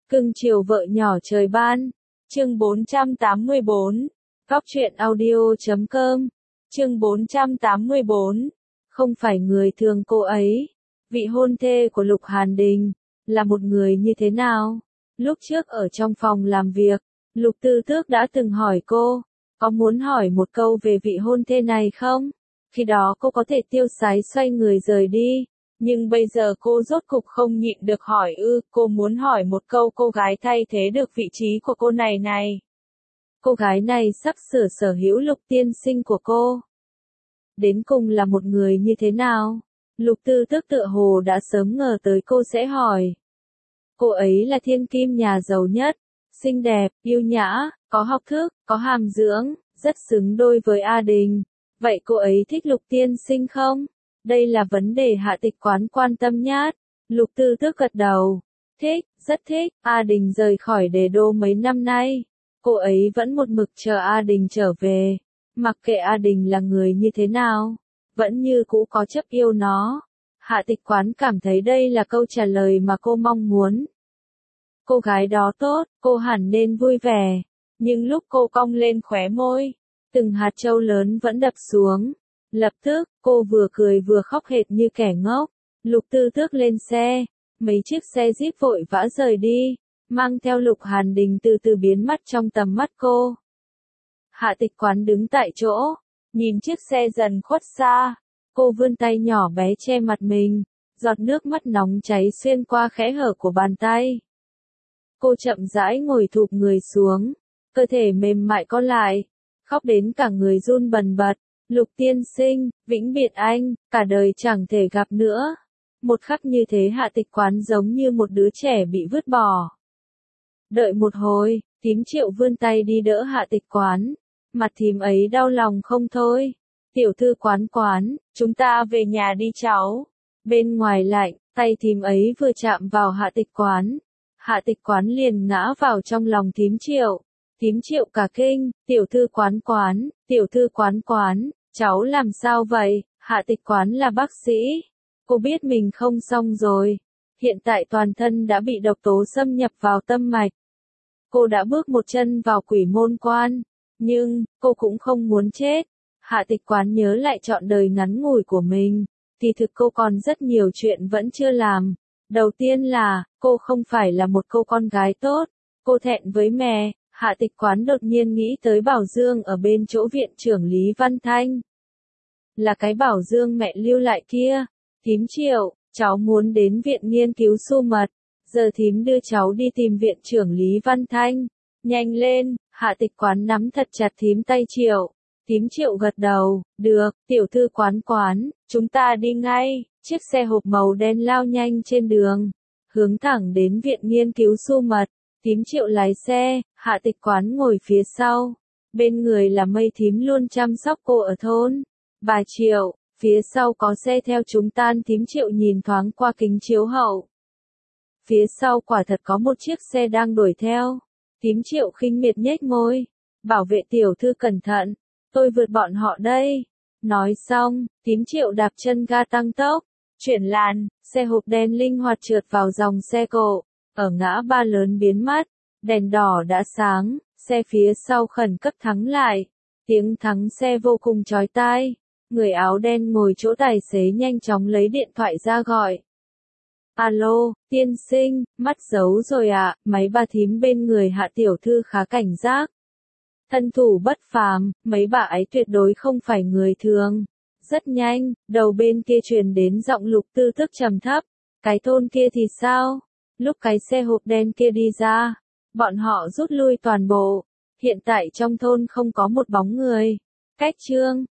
Cưng chiều vợ nhỏ trời ban. Chương 484. Góc truyện audio.com. Chương 484. Không phải người thường cô ấy. Vị hôn thê của Lục Hàn Đình là một người như thế nào? Lúc trước ở trong phòng làm việc, Lục Tư Tước đã từng hỏi cô, có muốn hỏi một câu về vị hôn thê này không? Khi đó cô có thể tiêu sái xoay người rời đi. Nhưng bây giờ cô rốt cục không nhịn được hỏi cô muốn hỏi một câu cô gái thay thế được vị trí của cô này. Cô gái này sắp sửa sở hữu Lục tiên sinh của cô. Đến cùng là một người như thế nào? Lục Tư Tước tựa hồ đã sớm ngờ tới cô sẽ hỏi. Cô ấy là thiên kim nhà giàu nhất, xinh đẹp, yêu nhã, có học thức, có hàm dưỡng, rất xứng đôi với A Đình. Vậy cô ấy thích Lục tiên sinh không? Đây là vấn đề Hạ Tịch Quán quan tâm nhất. Lục Tư Tước gật đầu. Thích, rất thích. A Đình rời khỏi Đế Đô mấy năm nay. Cô ấy vẫn một mực chờ A Đình trở về. Mặc kệ A Đình là người như thế nào, vẫn như cũ có chấp yêu nó. Hạ Tịch Quán cảm thấy đây là câu trả lời mà cô mong muốn. Cô gái đó tốt, cô hẳn nên vui vẻ. Nhưng lúc cô cong lên khóe môi, từng hạt châu lớn vẫn đập xuống. Lập tức, cô vừa cười vừa khóc hệt như kẻ ngốc. Lục Tư Tước lên xe, mấy chiếc xe jeep vội vã rời đi, mang theo Lục Hàn Đình từ từ biến mất trong tầm mắt cô. Hạ Tịch Quán đứng tại chỗ, nhìn chiếc xe dần khuất xa. Cô vươn tay nhỏ bé che mặt mình, giọt nước mắt nóng cháy xuyên qua khẽ hở của bàn tay. Cô chậm rãi ngồi thụp người xuống, cơ thể mềm mại co lại, khóc đến cả người run bần bật. Lục tiên sinh, vĩnh biệt anh, cả đời chẳng thể gặp nữa. Một khắc như thế Hạ Tịch Quán giống như một đứa trẻ bị vứt bỏ. Đợi một hồi, thím Triệu vươn tay đi đỡ Hạ Tịch Quán. Mặt thím ấy đau lòng không thôi. Tiểu thư Quán Quán, chúng ta về nhà đi cháu. Bên ngoài lạnh, tay thím ấy vừa chạm vào Hạ Tịch Quán. Hạ Tịch Quán liền ngã vào trong lòng thím Triệu. Thím Triệu cả kinh, tiểu thư Quán Quán, tiểu thư Quán Quán, cháu làm sao vậy? Hạ Tịch Quán là bác sĩ. Cô biết mình không xong rồi. Hiện tại toàn thân đã bị độc tố xâm nhập vào tâm mạch. Cô đã bước một chân vào quỷ môn quan. Nhưng, cô cũng không muốn chết. Hạ Tịch Quán nhớ lại trọn đời ngắn ngủi của mình. Thì thực cô còn rất nhiều chuyện vẫn chưa làm. Đầu tiên là, cô không phải là một cô con gái tốt. Cô thẹn với mẹ. Hạ Tịch Quán đột nhiên nghĩ tới Bảo Dương ở bên chỗ viện trưởng Lý Văn Thanh. Là cái Bảo Dương mẹ lưu lại kia. Thím Triệu, cháu muốn đến viện nghiên cứu su mật. Giờ thím đưa cháu đi tìm viện trưởng Lý Văn Thanh. Nhanh lên, Hạ Tịch Quán nắm thật chặt thím tay Triệu. Thím Triệu gật đầu, được, tiểu thư Quán Quán, chúng ta đi ngay. Chiếc xe hộp màu đen lao nhanh trên đường, hướng thẳng đến viện nghiên cứu su mật. Thím Triệu lái xe, Hạ Tịch Quán ngồi phía sau. Bên người là Mây thím luôn chăm sóc cô ở thôn. Bà Triệu, phía sau có xe theo chúng tan. Thím Triệu nhìn thoáng qua kính chiếu hậu. Phía sau quả thật có một chiếc xe đang đuổi theo. Thím Triệu khinh miệt nhếch môi. Bảo vệ tiểu thư cẩn thận, tôi vượt bọn họ đây. Nói xong, thím Triệu đạp chân ga tăng tốc. Chuyển làn, xe hộp đen linh hoạt trượt vào dòng xe cộ. Ở ngã ba lớn biến mất, đèn đỏ đã sáng, xe phía sau khẩn cấp thắng lại. Tiếng thắng xe vô cùng chói tai. Người áo đen ngồi chỗ tài xế nhanh chóng lấy điện thoại ra gọi. Alo, tiên sinh, mắt giấu rồi ạ, mấy bà thím bên người Hạ tiểu thư khá cảnh giác. Thân thủ bất phàm, mấy bà ấy tuyệt đối không phải người thường. Rất nhanh, đầu bên kia truyền đến giọng Lục Tư Tước trầm thấp. Cái thôn kia thì sao? Lúc cái xe hộp đen kia đi ra, bọn họ rút lui toàn bộ. Hiện tại trong thôn không có một bóng người. Cách Trương,